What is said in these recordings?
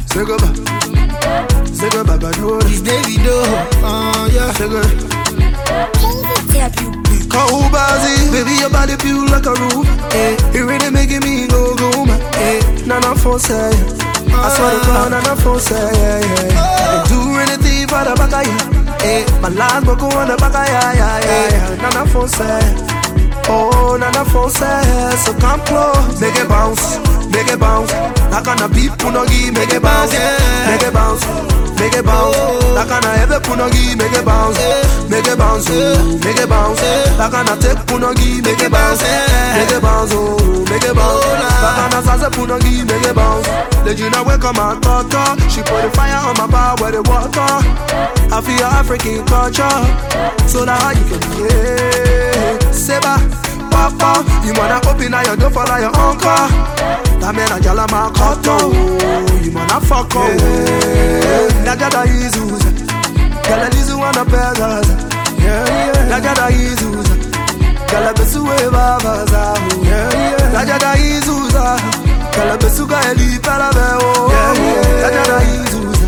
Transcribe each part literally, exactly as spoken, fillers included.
Say goodbye. Say goodbye, Badura. It's Davido. Oh, yeah. Say goodbye. Cold Bazzi, baby, your body feel like a roof. Eh, it really making me go go man. Eh, nana for say, I swear to God, nana for say, yeah, yeah. Do anything for the back, yeah. Eh, my last book on the back, yeah, yeah, yeah, yeah. Nana for say, oh, nana for say, so come close, make it bounce, make it bounce. Like on a beat, punogi, make it bounce, make it bounce. Make it bounce, like an I ever punogi, make it bounce, make it bounce, make it bounce, like an I take punogi, make it bounce, make it bounce, make it bounce, like an I says punogi, make it bounce. The Gina wake up my daughter, she put the fire on my bar where the water. I feel African culture, so that you can yeah. Seba, papa, you wanna open up your door for like your uncle. That man a jala ma koto, you wanna fuck up. Nagada izuza, gala lizu wana pegaza. Nagada izuza, gala besu we babaza. Nagada izuza, gala besu ga eli pala beo. Nagada izuza,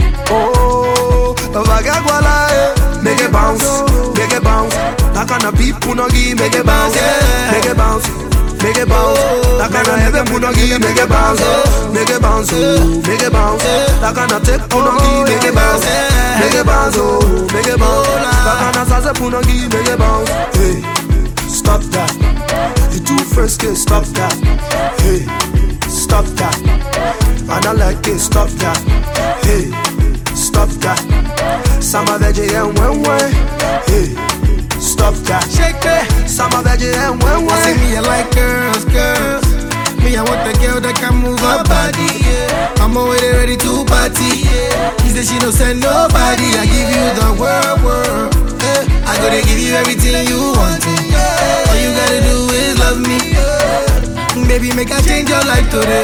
oh, vagagwala, make it bounce, make it bounce. Nakana beep punogi, make it bounce, make it bounce. Make it bounce, like an I ever punogi, make it bounce, make it bounce, make it bounce, like an I take punogi, make it bounce, make it bounce, make it bounce, like an I says punogi, make it bounce. Hey, stop that, you too frisky, stop that. Hey, stop that, man I like it, stop that. Hey, stop that, Sama veggie and one way. Hey. Stop that, shake it. Sama veggie and when I say me I like girls, girls. Me I want the girl that can move her body. Yeah. I'm already ready to party. Yeah. She said she don't send nobody. I give you the world, world. Yeah. I gotta give you everything you want. Yeah. All you gotta do is love me. Yeah. Baby, make I change your life today.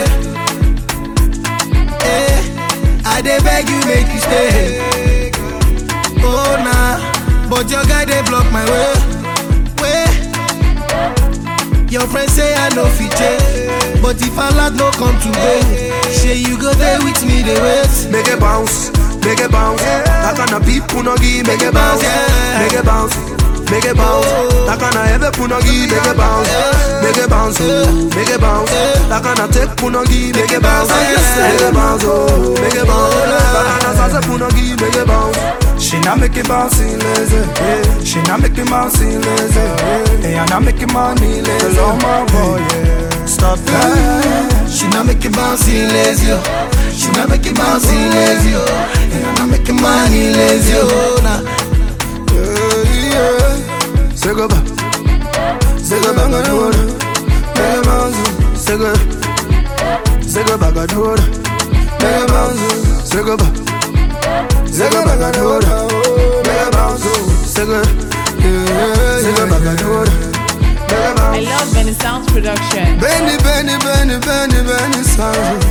Yeah. I dey beg you, make you stay. Oh nah. But your guy they block my way, way. Your friends say I no fit change, but if I like no come today, say you go there with me the wait. Make it bounce, make it bounce. That kind of beat punogi, make it bounce, make it bounce, make it bounce. That kind of ever punogi, make it bounce, make it bounce, make it bounce. That kind of take punogi, make it bounce, make it bounce, make it bounce. That kind of says punogi, make it bounce. She not make it bouncy lazy, yeah. She not make it bouncy lazy, yeah. Hey, I not make it money lazy. Hello, my boy, yeah. Stop that. She not make it bouncy lazy, oh. She not make it bouncy lazy, oh. Hey, I not make it money lazy, oh. Nah. Yeah, yeah. Say goodbye. Say goodbye, Gadora. Make it bouncy. Say goodbye. Say goodbye, Gadora. Make it bouncy. Say goodbye. Zega bagadora, mega bounce, zega, zega bagadora, mega bounce. I love Benny Sounds production. Benny, Benny, Benny, Benny, Benny Sounds.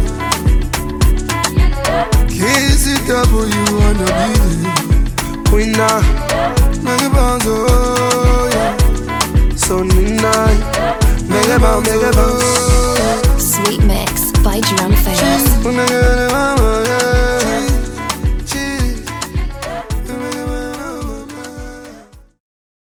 K C W on the beat, Queen now, mega bounce, oh yeah. So Nina, mega bounce, mega bounce. Sweet Mix by Drum Famous.